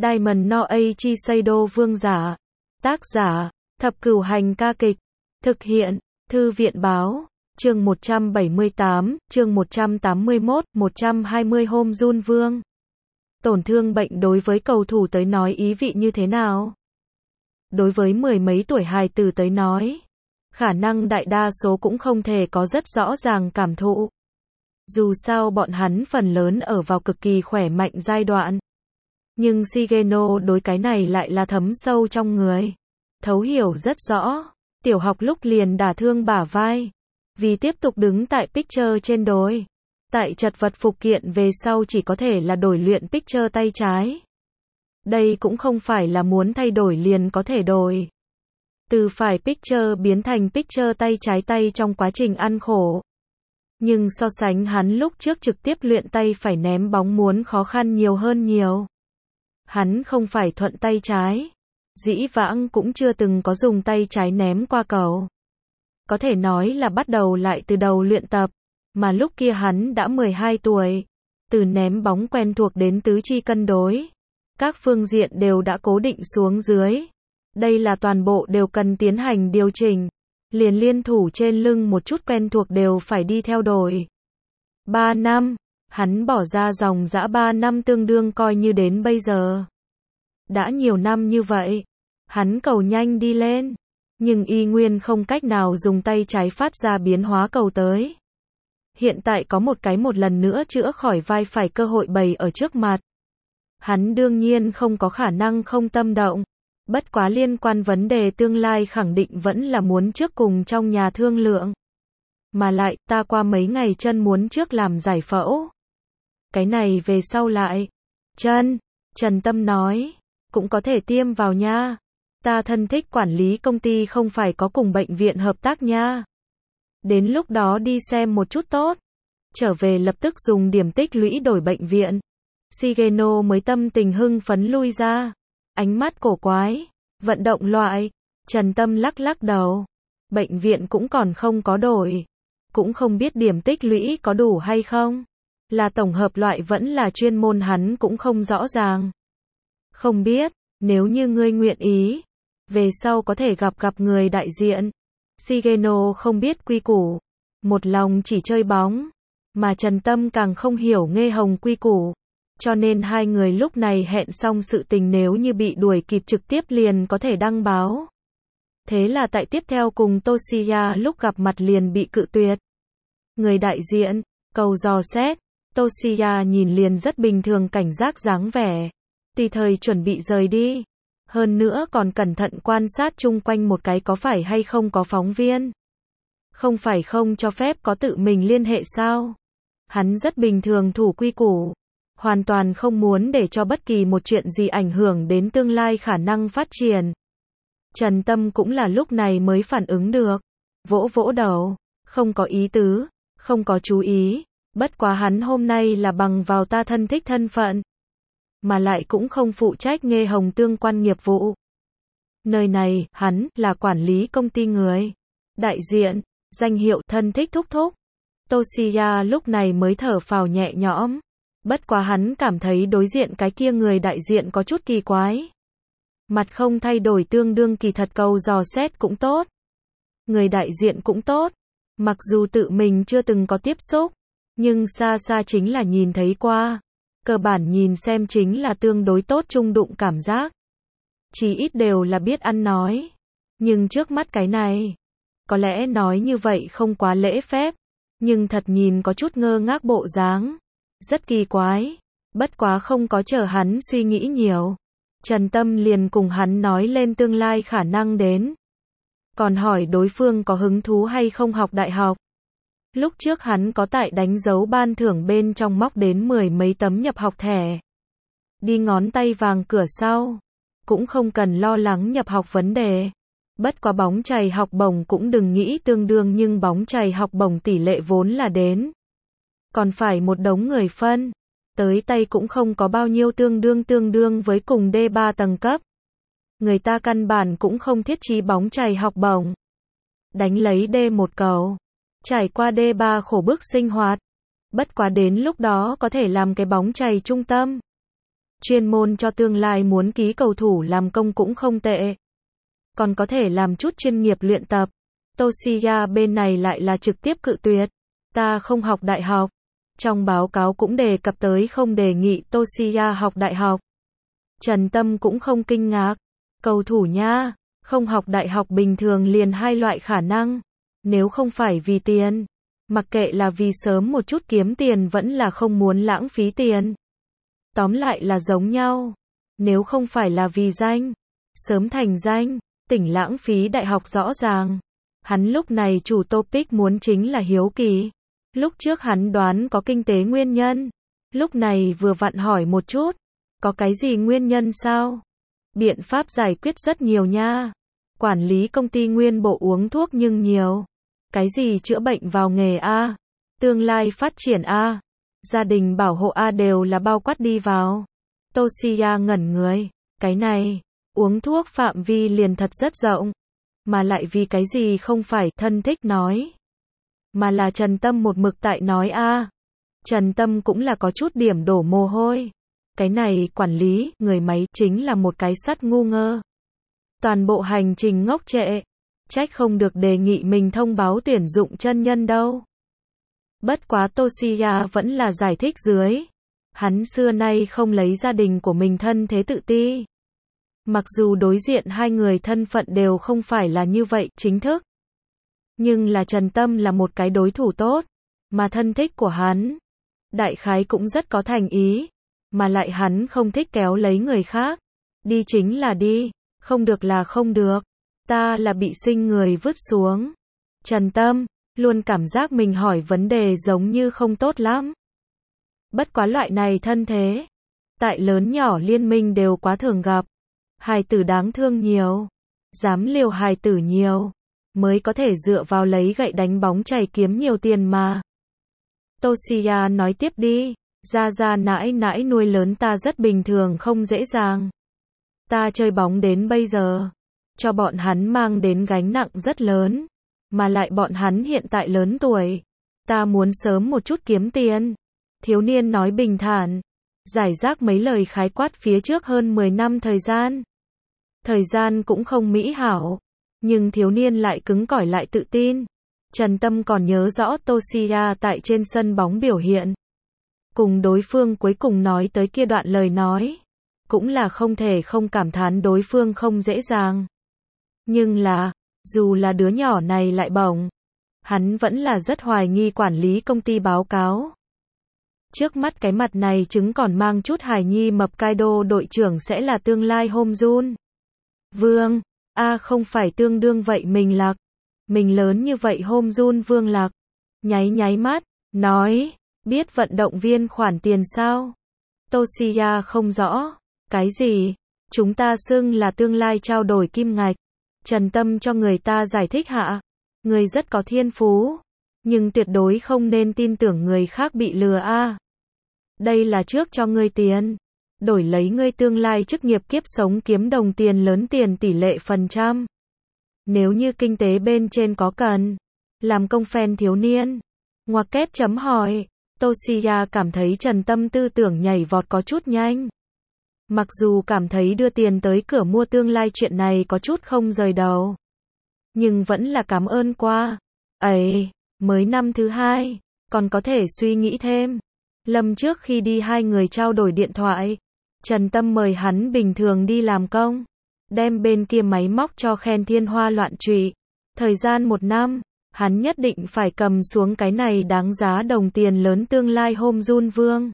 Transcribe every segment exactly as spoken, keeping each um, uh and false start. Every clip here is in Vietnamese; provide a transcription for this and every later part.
Diamond no Eiichi Seido Vương giả. Tác giả, Thập Cửu Hành ca kịch. Thực hiện, Thư viện báo. Chương một trăm bảy mươi tám, chương một trăm tám mươi mốt, một trăm hai mươi hôm Jun Vương. Tổn thương bệnh đối với cầu thủ tới nói ý vị như thế nào? Đối với mười mấy tuổi hài tử tới nói, khả năng đại đa số cũng không thể có rất rõ ràng cảm thụ. Dù sao bọn hắn phần lớn ở vào cực kỳ khỏe mạnh giai đoạn. Nhưng Shigeno đối cái này lại là thấm sâu trong người. Thấu hiểu rất rõ. Tiểu học lúc liền đả thương bả vai. Vì tiếp tục đứng tại pitcher trên đồi. Tại chật vật phục kiện về sau chỉ có thể là đổi luyện pitcher tay trái. Đây cũng không phải là muốn thay đổi liền có thể đổi. Từ phải pitcher biến thành pitcher tay trái tay trong quá trình ăn khổ. Nhưng so sánh hắn lúc trước trực tiếp luyện tay phải ném bóng muốn khó khăn nhiều hơn nhiều. Hắn không phải thuận tay trái. Dĩ vãng cũng chưa từng có dùng tay trái ném qua cầu. Có thể nói là bắt đầu lại từ đầu luyện tập. Mà lúc kia hắn đã mười hai tuổi. Từ ném bóng quen thuộc đến tứ chi cân đối. Các phương diện đều đã cố định xuống dưới. Đây là toàn bộ đều cần tiến hành điều chỉnh. Liền liên thủ trên lưng một chút quen thuộc đều phải đi theo đổi. ba năm. Hắn bỏ ra dòng dã ba năm tương đương coi như đến bây giờ. Đã nhiều năm như vậy. Hắn cầu nhanh đi lên. Nhưng y nguyên không cách nào dùng tay trái phát ra biến hóa cầu tới. Hiện tại có một cái một lần nữa chữa khỏi vai phải cơ hội bày ở trước mặt. Hắn đương nhiên không có khả năng không tâm động. Bất quá liên quan vấn đề tương lai khẳng định vẫn là muốn trước cùng trong nhà thương lượng. Mà lại, ta qua mấy ngày chân muốn trước làm giải phẫu. Cái này về sau lại. Chân, Trần Tâm nói, cũng có thể tiêm vào nha. Ta thân thích quản lý công ty không phải có cùng bệnh viện hợp tác nha. Đến lúc đó đi xem một chút tốt. Trở về lập tức dùng điểm tích lũy đổi bệnh viện. Shigeno mới tâm tình hưng phấn lui ra. Ánh mắt cổ quái. Vận động loại. Trần Tâm lắc lắc đầu. Bệnh viện cũng còn không có đổi. Cũng không biết điểm tích lũy có đủ hay không. Là tổng hợp loại vẫn là chuyên môn hắn cũng không rõ ràng. Không biết, nếu như ngươi nguyện ý. Về sau có thể gặp gặp người đại diện. Shigeno không biết quy củ. Một lòng chỉ chơi bóng. Mà Trần Tâm càng không hiểu Nghê Hồng quy củ. Cho nên hai người lúc này hẹn xong sự tình nếu như bị đuổi kịp trực tiếp liền có thể đăng báo. Thế là tại tiếp theo cùng Toshiya lúc gặp mặt liền bị cự tuyệt. Người đại diện, cầu dò xét. Toshiya nhìn liền rất bình thường cảnh giác dáng vẻ. Tùy thời chuẩn bị rời đi. Hơn nữa còn cẩn thận quan sát chung quanh một cái có phải hay không có phóng viên. Không phải không cho phép có tự mình liên hệ sao. Hắn rất bình thường thủ quy củ. Hoàn toàn không muốn để cho bất kỳ một chuyện gì ảnh hưởng đến tương lai khả năng phát triển. Trần Tâm cũng là lúc này mới phản ứng được. Vỗ vỗ đầu. Không có ý tứ. Không có chú ý. Bất quá hắn hôm nay là bằng vào ta thân thích thân phận. Mà lại cũng không phụ trách Nghê Hồng tương quan nghiệp vụ. Nơi này, hắn, là quản lý công ty người. Đại diện, danh hiệu thân thích thúc thúc. Toshiya lúc này mới thở phào nhẹ nhõm. Bất quá hắn cảm thấy đối diện cái kia người đại diện có chút kỳ quái. Mặt không thay đổi tương đương kỳ thật cầu dò xét cũng tốt. Người đại diện cũng tốt. Mặc dù tự mình chưa từng có tiếp xúc. Nhưng xa xa chính là nhìn thấy qua. Cơ bản nhìn xem chính là tương đối tốt chung đụng cảm giác. Chỉ ít đều là biết ăn nói. Nhưng trước mắt cái này. Có lẽ nói như vậy không quá lễ phép. Nhưng thật nhìn có chút ngơ ngác bộ dáng. Rất kỳ quái. Bất quá không có chờ hắn suy nghĩ nhiều. Trần Tâm liền cùng hắn nói lên tương lai khả năng đến. Còn hỏi đối phương có hứng thú hay không học đại học. Lúc trước hắn có tại đánh dấu ban thưởng bên trong móc đến mười mấy tấm nhập học thẻ. Đi ngón tay vàng cửa sau. Cũng không cần lo lắng nhập học vấn đề. Bất quá bóng chày học bổng cũng đừng nghĩ tương đương nhưng bóng chày học bổng tỷ lệ vốn là đến. Còn phải một đống người phân. Tới tay cũng không có bao nhiêu tương đương tương đương với cùng D ba tầng cấp. Người ta căn bản cũng không thiết trí bóng chày học bổng. Đánh lấy D một cầu. Trải qua D ba khổ bức sinh hoạt. Bất quá đến lúc đó có thể làm cái bóng chày trung tâm. chuyên môn cho tương lai muốn ký cầu thủ làm công cũng không tệ. Còn có thể làm chút chuyên nghiệp luyện tập. Toshiya bên này lại là trực tiếp cự tuyệt. Ta không học đại học. Trong báo cáo cũng đề cập tới không đề nghị Toshiya học đại học. Trần Tâm cũng không kinh ngạc. Cầu thủ nha, không học đại học bình thường liền hai loại khả năng. Nếu không phải vì tiền, mặc kệ là vì sớm một chút kiếm tiền vẫn là không muốn lãng phí tiền. Tóm lại là giống nhau. Nếu không phải là vì danh, sớm thành danh, tỉnh lãng phí đại học rõ ràng. Hắn lúc này chủ topic muốn chính là hiếu kỳ. Lúc trước hắn đoán có kinh tế nguyên nhân. Lúc này vừa vặn hỏi một chút. Có cái gì nguyên nhân sao? Biện pháp giải quyết rất nhiều nha. Quản lý công ty nguyên bộ uống thuốc nhưng nhiều. Cái gì chữa bệnh vào nghề A. Tương lai phát triển A. Gia đình bảo hộ A đều là bao quát đi vào. Toshiya ngẩn người. Cái này, uống thuốc phạm vi liền thật rất rộng. Mà lại vì cái gì không phải thân thích nói. Mà là Trần Tâm một mực tại nói A. Trần Tâm cũng là có chút điểm đổ mồ hôi. Cái này quản lý, người máy chính là một cái sắt ngu ngơ. Toàn bộ hành trình ngốc trệ. Trách không được đề nghị mình thông báo tuyển dụng chân nhân đâu. Bất quá Toshiya vẫn là giải thích dưới. Hắn xưa nay không lấy gia đình của mình thân thế tự ti. Mặc dù đối diện hai người thân phận đều không phải là như vậy, chính thức. Nhưng là Trần Tâm là một cái đối thủ tốt. Mà thân thích của hắn, đại khái cũng rất có thành ý. Mà lại hắn không thích kéo lấy người khác. Đi chính là đi, không được là không được. Ta là bị sinh người vứt xuống. Trần Tâm, luôn cảm giác mình hỏi vấn đề giống như không tốt lắm. Bất quá loại này thân thế. Tại lớn nhỏ liên minh đều quá thường gặp. Hài tử đáng thương nhiều. Dám liều hài tử nhiều. Mới có thể dựa vào lấy gậy đánh bóng chày kiếm nhiều tiền mà. Toshiya nói tiếp đi. Gia gia nãi nãi nuôi lớn ta rất bình thường không dễ dàng. Ta chơi bóng đến bây giờ. Cho bọn hắn mang đến gánh nặng rất lớn. Mà lại bọn hắn hiện tại lớn tuổi. Ta muốn sớm một chút kiếm tiền. Thiếu niên nói bình thản. Giải rác mấy lời khái quát phía trước hơn mười năm thời gian. Thời gian cũng không mỹ hảo. Nhưng thiếu niên lại cứng cỏi lại tự tin. Trần Tâm còn nhớ rõ Toshiya tại trên sân bóng biểu hiện. Cùng đối phương cuối cùng nói tới kia đoạn lời nói. Cũng là không thể không cảm thán đối phương không dễ dàng. Nhưng là, dù là đứa nhỏ này lại bổng. Hắn vẫn là rất hoài nghi quản lý công ty báo cáo. Trước mắt cái mặt này chứng còn mang chút hài nhi mập Kaido đội trưởng sẽ là tương lai Homejun. Vương, a không phải tương đương vậy mình lạc. Mình lớn như vậy Homejun Vương lạc. Nháy nháy mắt, nói, biết vận động viên khoản tiền sao? Toshiya không rõ. Cái gì? Chúng ta xưng là tương lai trao đổi kim ngạch. Trần Tâm cho người ta giải thích hạ. Người rất có thiên phú. Nhưng tuyệt đối không nên tin tưởng người khác bị lừa a. Đây là trước cho ngươi tiền. Đổi lấy ngươi tương lai chức nghiệp kiếp sống kiếm đồng tiền lớn tiền tỷ lệ phần trăm. Nếu như kinh tế bên trên có cần. Làm công fan thiếu niên. Ngoặc kép chấm hỏi. Toshiya cảm thấy Trần Tâm tư tưởng nhảy vọt có chút nhanh. Mặc dù cảm thấy đưa tiền tới cửa mua tương lai chuyện này có chút không rời đầu. Nhưng vẫn là cảm ơn qua. Ấy, mới năm thứ hai, còn có thể suy nghĩ thêm. Lâm trước khi đi hai người trao đổi điện thoại. Trần Tâm mời hắn bình thường đi làm công. Đem bên kia máy móc cho khen thiên hoa loạn trụy. Thời gian một năm, hắn nhất định phải cầm xuống cái này đáng giá đồng tiền lớn tương lai Homejun Vương.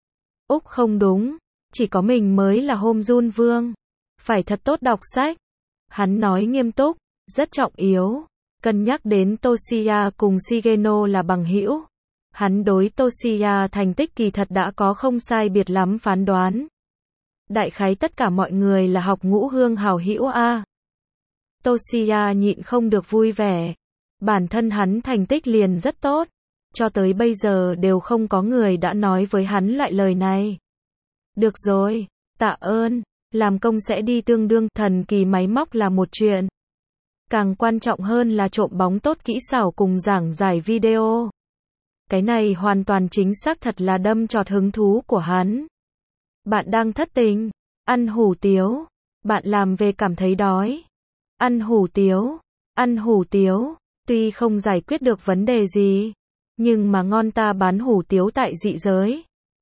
Úc không đúng. Chỉ có mình mới là Homejun Vương. Phải thật tốt đọc sách. Hắn nói nghiêm túc, rất trọng yếu. Cân nhắc đến Toshiya cùng Shigeno là bằng hữu. Hắn đối Toshiya thành tích kỳ thật đã có không sai biệt lắm phán đoán. Đại khái tất cả mọi người là học ngũ hương hảo hữu A. Toshiya nhịn không được vui vẻ. Bản thân hắn thành tích liền rất tốt. Cho tới bây giờ đều không có người đã nói với hắn loại lời này. Được rồi, tạ ơn, làm công sẽ đi tương đương thần kỳ máy móc là một chuyện. Càng quan trọng hơn là trộm bóng tốt kỹ xảo cùng giảng giải video. Cái này hoàn toàn chính xác thật là đâm chọt hứng thú của hắn. Bạn đang thất tình. Ăn hủ tiếu. Bạn làm về cảm thấy đói. Ăn hủ tiếu. Ăn hủ tiếu. Tuy không giải quyết được vấn đề gì, nhưng mà ngon ta bán hủ tiếu tại dị giới.